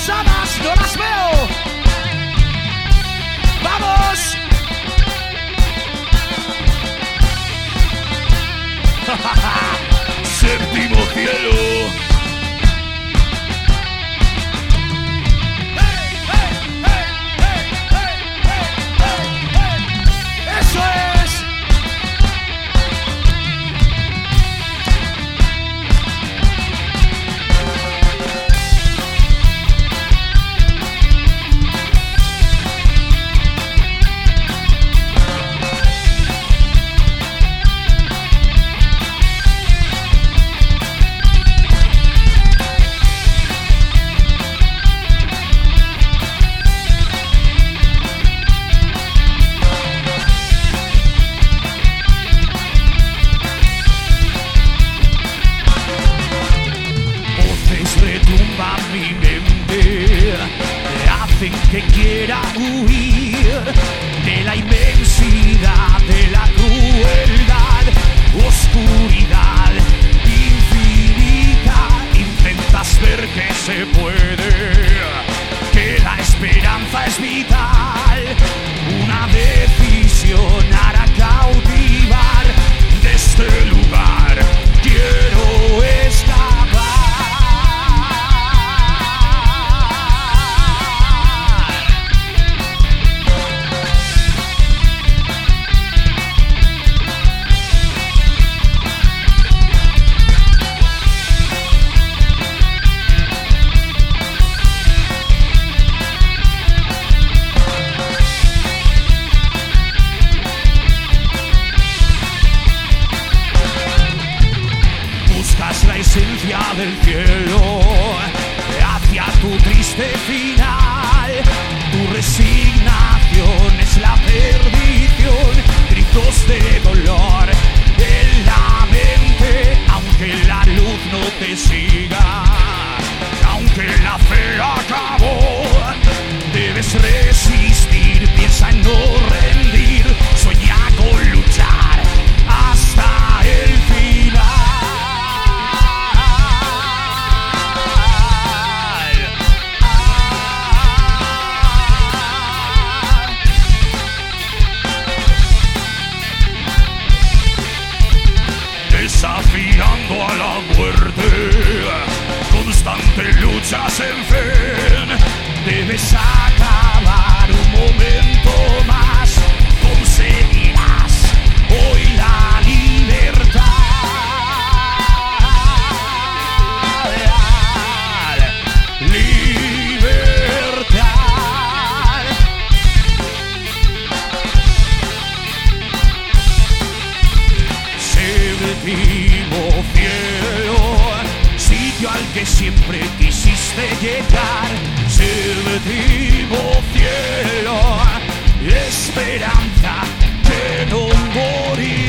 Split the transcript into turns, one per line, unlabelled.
Vamos, hadas, no las veo. ¡Vamos!
Séptimo cielo.
¡Eso es!
Retumba mi mente, hacen que quiera huir de la inmensidad, de la crueldad, oscuridad infinita. Intentas ver que se puede, que la esperanza es vital. Una decisión hará cautivar de este lugar. Quiero escapar. La esencia del cielo hacia tu triste final. Tu resignación es la perdición, gritos de dolor en la mente. Aunque la luz no te siga, aunque la fe acabó, debes resistir, piensa en no rendir, sueña con luchar hasta el final. Desafiando a la muerte, constante lucha sin fin. Debes acabar un momento más, conseguirás hoy la libertad. Libertad. Séptimo cielo, sitio al que siempre quisiste llegar. Séptimo cielo, esperanza que no morirá.